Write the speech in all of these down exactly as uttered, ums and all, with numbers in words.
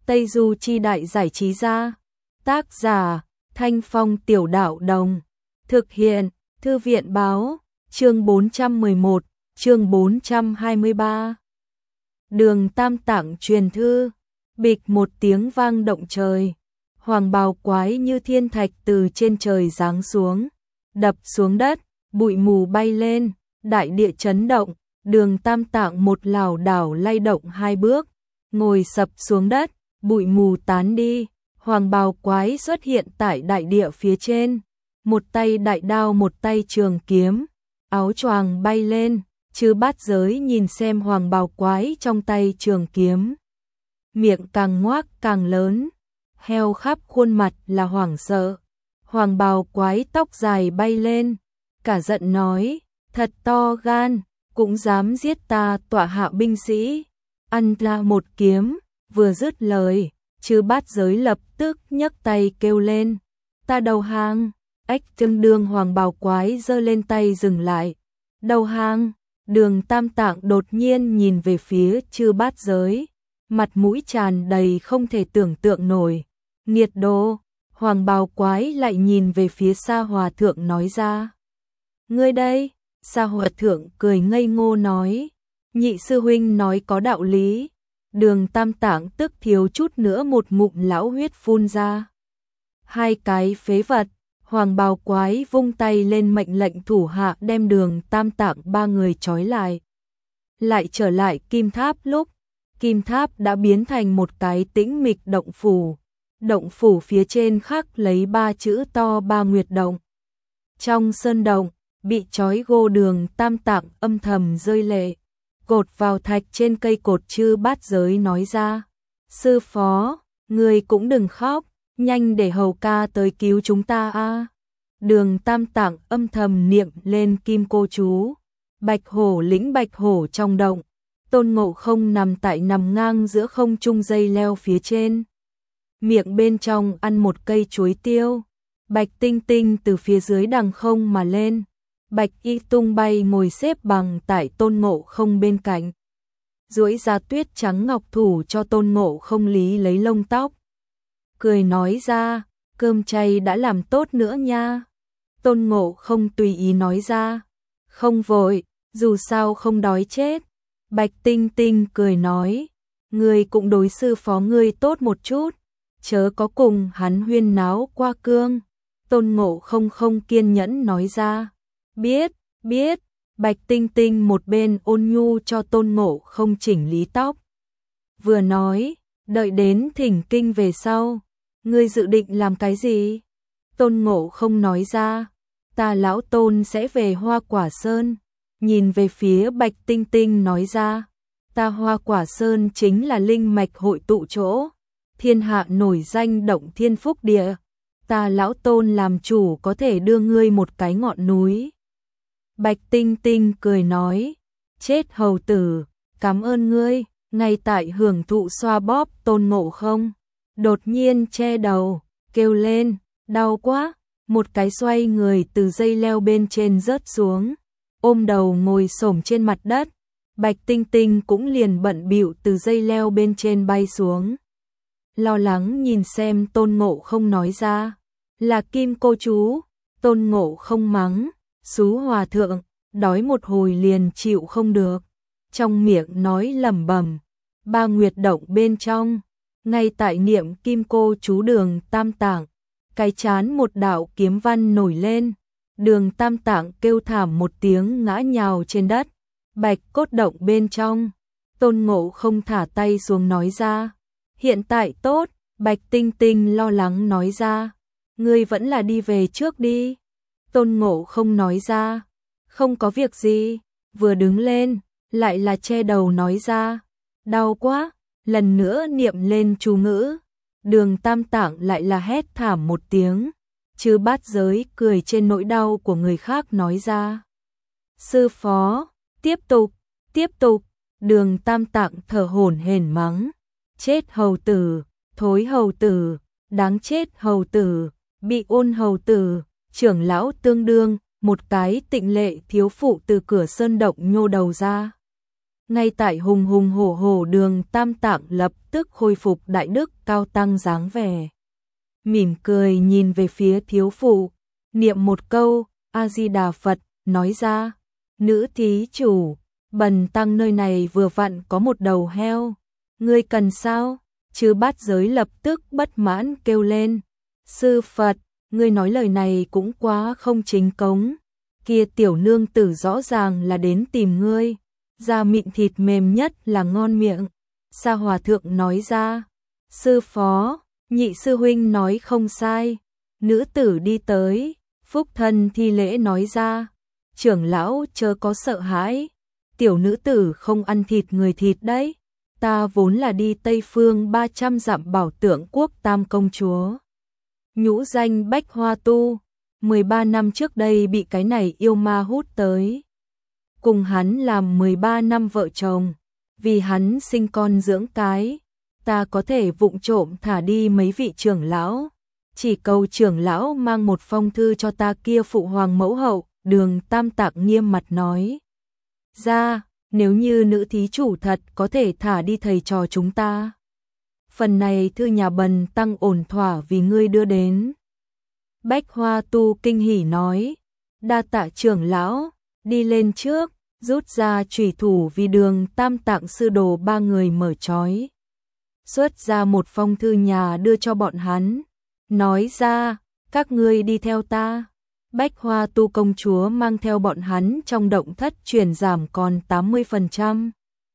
Tây Du Chi Đại Giải Trí Gia. Tác giả Thanh Phong Tiểu Đạo Đồng. Thực hiện Thư viện Báo. Chương bốn trăm mười một, chương bốn trăm hai mươi ba. Đường Tam Tạng truyền thư. Bịch một tiếng vang động trời. Hoàng bào quái như thiên thạch từ trên trời giáng xuống, đập xuống đất, bụi mù bay lên, đại địa chấn động. Đường Tam Tạng một lảo đảo lay động hai bước, ngồi sập xuống đất, bụi mù tán đi. Hoàng bào quái xuất hiện tại đại địa phía trên, một tay đại đao một tay trường kiếm, áo choàng bay lên. Chư Bát Giới nhìn xem hoàng bào quái trong tay trường kiếm, miệng càng ngoác càng lớn, heo khắp khuôn mặt là hoảng sợ. Hoàng bào quái tóc dài bay lên, cả giận nói: thật to gan, cũng dám giết ta tọa hạ binh sĩ, ăn ra một kiếm. Vừa dứt lời, Chư Bát Giới lập tức nhấc tay kêu lên: ta đầu hàng. Ách tương đương hoàng bào quái giơ lên tay dừng lại. Đầu hàng. Đường Tam Tạng đột nhiên nhìn về phía Chư Bát Giới, mặt mũi tràn đầy không thể tưởng tượng nổi. Nghiệt đồ. Hoàng bào quái lại nhìn về phía Sa Hòa Thượng nói ra: ngươi đây. Sa Hòa Thượng cười ngây ngô nói: nhị sư huynh nói có đạo lý. Đường Tam Tạng tức thiếu chút nữa một ngụm lão huyết phun ra. Hai cái phế vật. Hoàng bào quái vung tay lên mệnh lệnh thủ hạ đem Đường Tam Tạng ba người trói lại. Lại trở lại Kim Tháp lúc, Kim Tháp đã biến thành một cái tĩnh mịch động phủ. Động phủ phía trên khắc lấy ba chữ to Ba Nguyệt Động. Trong sơn động, bị trói gô Đường Tam Tạng âm thầm rơi lệ, cột vào thạch trên cây cột. Chư Bát Giới nói ra: sư phó, người cũng đừng khóc, nhanh để hầu ca tới cứu chúng ta a. Đường Tam Tạng âm thầm niệm lên kim cô chú. Bạch hổ lĩnh bạch hổ trong động. Tôn Ngộ Không nằm tại nằm ngang giữa không trung dây leo phía trên, miệng bên trong ăn một cây chuối tiêu. Bạch Tinh Tinh từ phía dưới đằng không mà lên. Bạch Y tung bay ngồi xếp bằng tại Tôn Ngộ Không bên cạnh, duỗi ra tuyết trắng ngọc thủ cho Tôn Ngộ Không lý lấy lông tóc, cười nói ra: cơm chay đã làm tốt nữa nha. Tôn Ngộ Không tùy ý nói ra: không vội, dù sao không đói chết. Bạch Tinh Tinh cười nói: ngươi cũng đối sư phó ngươi tốt một chút, chớ có cùng hắn huyên náo qua cương. Tôn Ngộ Không không kiên nhẫn nói ra: biết, biết. Bạch Tinh Tinh một bên ôn nhu cho Tôn Ngộ Không chỉnh lý tóc, vừa nói: đợi đến thỉnh kinh về sau, ngươi dự định làm cái gì? Tôn Ngộ Không nói ra: ta lão Tôn sẽ về Hoa Quả Sơn. Nhìn về phía Bạch Tinh Tinh nói ra: ta Hoa Quả Sơn chính là linh mạch hội tụ chỗ, thiên hạ nổi danh động thiên phúc địa. Ta lão Tôn làm chủ có thể đưa ngươi một cái ngọn núi. Bạch Tinh Tinh cười nói: chết hầu tử, cảm ơn ngươi. Ngay tại hưởng thụ xoa bóp, Tôn Ngộ Không đột nhiên che đầu, kêu lên: đau quá. Một cái xoay người từ dây leo bên trên rớt xuống, ôm đầu ngồi xổm trên mặt đất. Bạch Tinh Tinh cũng liền bận bịu từ dây leo bên trên bay xuống, lo lắng nhìn xem Tôn Ngộ Không nói ra: là kim cô chú. Tôn Ngộ Không mắng: xú hòa thượng, đói một hồi liền chịu không được. Trong miệng nói lẩm bẩm. Ba Nguyệt Động bên trong, ngay tại niệm kim cô chú Đường Tam Tạng, cái chán một đạo kiếm văn nổi lên. Đường Tam Tạng kêu thảm một tiếng ngã nhào trên đất. Bạch cốt động bên trong, Tôn Ngộ Không thả tay xuống nói ra: hiện tại tốt. Bạch Tinh Tinh lo lắng nói ra: ngươi vẫn là đi về trước đi. Tôn Ngộ Không nói ra: không có việc gì. Vừa đứng lên, lại là che đầu nói ra: đau quá. Lần nữa niệm lên chú ngữ. Đường Tam Tạng lại là hét thảm một tiếng. Chư Bát Giới cười trên nỗi đau của người khác nói ra: sư phó, tiếp tục, tiếp tục. Đường Tam Tạng thở hổn hển mắng: chết hầu tử, thối hầu tử, đáng chết hầu tử, bị ôn hầu tử. Trưởng lão tương đương, một cái tịnh lệ thiếu phụ từ cửa sơn động nhô đầu ra. Ngay tại hùng hùng hổ hổ Đường Tam Tạng lập tức khôi phục đại đức cao tăng dáng vẻ. Mỉm cười nhìn về phía thiếu phụ, niệm một câu, A-di-đà Phật, nói ra, nữ thí chủ, bần tăng nơi này vừa vặn có một đầu heo, ngươi cần sao? Chư Bát Giới lập tức bất mãn kêu lên, sư Phật, ngươi nói lời này cũng quá không chính cống, kia tiểu nương tử rõ ràng là đến tìm ngươi, da mịn thịt mềm nhất là ngon miệng. Sa Hòa Thượng nói ra, sư phó, nhị sư huynh nói không sai. Nữ tử đi tới, phúc thân thi lễ nói ra, trưởng lão chớ có sợ hãi, tiểu nữ tử không ăn thịt người thịt đấy, ta vốn là đi Tây Phương ba trăm dặm bảo tượng quốc tam công chúa. Nhũ danh Bách Hoa Tu, mười ba năm trước đây bị cái này yêu ma hút tới. Cùng hắn làm mười ba năm vợ chồng, vì hắn sinh con dưỡng cái, ta có thể vụng trộm thả đi mấy vị trưởng lão, chỉ cầu trưởng lão mang một phong thư cho ta kia phụ hoàng mẫu hậu. Đường Tam Tạng nghiêm mặt nói ra, nếu như nữ thí chủ thật có thể thả đi thầy trò chúng ta, phần này thư nhà bần tăng ổn thỏa vì ngươi đưa đến. Bách Hoa Tu kinh hỉ nói, đa tạ trưởng lão, đi lên trước, rút ra chủy thủ vì Đường Tam Tạng sư đồ ba người mở trói. Xuất ra một phong thư nhà đưa cho bọn hắn, nói ra, các ngươi đi theo ta. Bách Hoa Tu công chúa mang theo bọn hắn trong động thất chuyển giảm còn tám mươi phần trăm.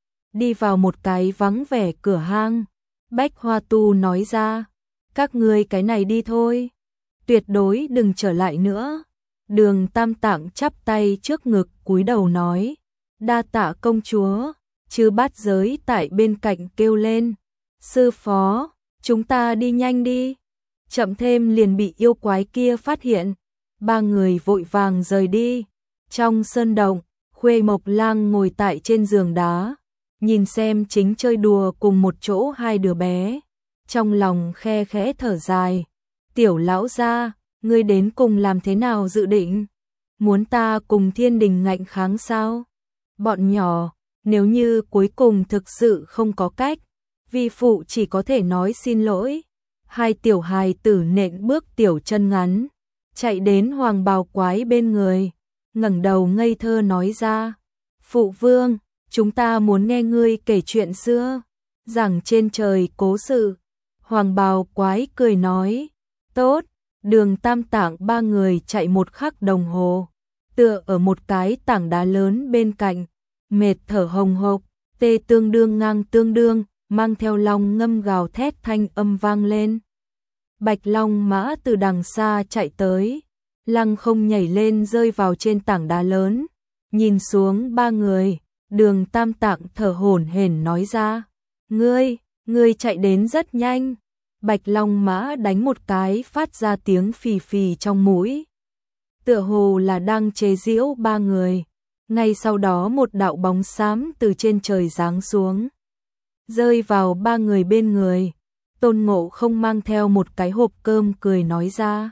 Đi vào một cái vắng vẻ cửa hang, Bách Hoa Tu nói ra, các ngươi cái này đi thôi, tuyệt đối đừng trở lại nữa. Đường Tam Tạng chắp tay trước ngực cúi đầu nói, đa tạ công chúa. Chư Bát Giới tại bên cạnh kêu lên, sư phó, chúng ta đi nhanh đi, chậm thêm liền bị yêu quái kia phát hiện. Ba người vội vàng rời đi. Trong sơn động, Khuê Mộc Lang ngồi tại trên giường đá, nhìn xem chính chơi đùa cùng một chỗ hai đứa bé, trong lòng khe khẽ thở dài. Tiểu lão gia, ngươi đến cùng làm thế nào dự định? Muốn ta cùng thiên đình ngạnh kháng sao? Bọn nhỏ, nếu như cuối cùng thực sự không có cách, vi phụ chỉ có thể nói xin lỗi. Hai tiểu hài tử nện bước tiểu chân ngắn, chạy đến Hoàng Bào Quái bên người, ngẩng đầu ngây thơ nói ra, phụ vương, chúng ta muốn nghe ngươi kể chuyện xưa, giảng trên trời cố sự. Hoàng Bào Quái cười nói, tốt. Đường Tam Tạng ba người chạy một khắc đồng hồ, tựa ở một cái tảng đá lớn bên cạnh, mệt thở hồng hộc, tê tương đương ngang tương đương, mang theo long ngâm gào thét thanh âm vang lên. Bạch Long Mã từ đằng xa chạy tới, lăng không nhảy lên rơi vào trên tảng đá lớn, nhìn xuống ba người. Đường Tam Tạng thở hổn hển nói ra, ngươi, ngươi chạy đến rất nhanh. Bạch Long Mã đánh một cái phát ra tiếng phì phì trong mũi, tựa hồ là đang chế giễu ba người. Ngay sau đó một đạo bóng xám từ trên trời giáng xuống, rơi vào ba người bên người. Tôn Ngộ Không mang theo một cái hộp cơm cười nói ra,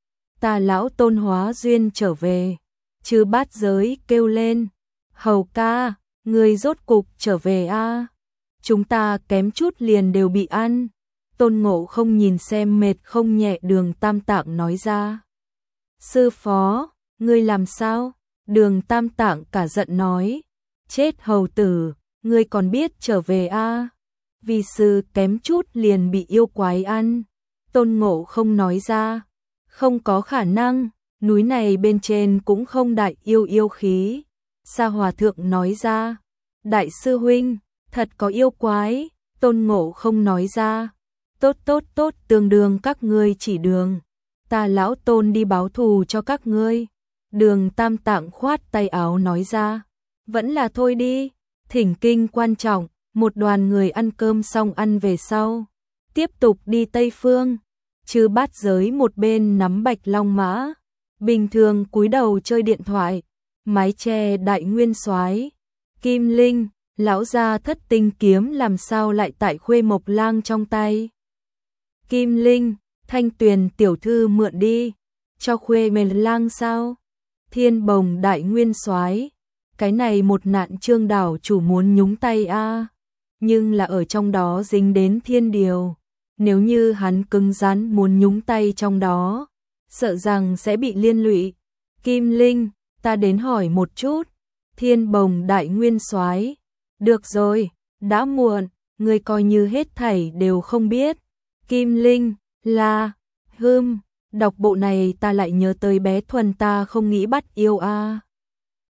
ta lão Tôn hóa duyên trở về. Chư Bát Giới kêu lên, hầu ca, người rốt cục trở về a, chúng ta kém chút liền đều bị ăn. Tôn Ngộ Không nhìn xem mệt không nhẹ Đường Tam Tạng nói ra, sư phó, ngươi làm sao? Đường Tam Tạng cả giận nói, chết hầu tử, ngươi còn biết trở về a? Vì sư kém chút liền bị yêu quái ăn. Tôn Ngộ Không nói ra, không có khả năng, núi này bên trên cũng không đại yêu yêu khí. Sa Hòa Thượng nói ra, đại sư huynh, thật có yêu quái. Tôn Ngộ Không nói ra, tốt tốt tốt, tương đương các ngươi chỉ đường, ta lão Tôn đi báo thù cho các ngươi. Đường Tam Tạng khoát tay áo nói ra, vẫn là thôi đi, thỉnh kinh quan trọng. Một đoàn người ăn cơm xong ăn về sau, tiếp tục đi Tây Phương. Chư Bát Giới một bên nắm Bạch Long Mã, bình thường cúi đầu chơi điện thoại, mái che Đại Nguyên Soái. Kim Linh, lão gia thất tinh kiếm làm sao lại tại Khuê Mộc Lang trong tay? Kim Linh, Thanh Tuyền tiểu thư mượn đi, cho Khuê Mộc Lang sao? Thiên Bồng Đại Nguyên Soái, cái này một nạn Trương đảo chủ muốn nhúng tay a, nhưng là ở trong đó dính đến thiên điều, nếu như hắn cứng rắn muốn nhúng tay trong đó, sợ rằng sẽ bị liên lụy. Kim Linh, ta đến hỏi một chút. Thiên Bồng đại nguyên soái, được rồi, đã muộn, ngươi coi như hết thảy đều không biết. Kim Linh, là, hừm, đọc bộ này ta lại nhớ tới bé Thuần ta không nghĩ bắt yêu a.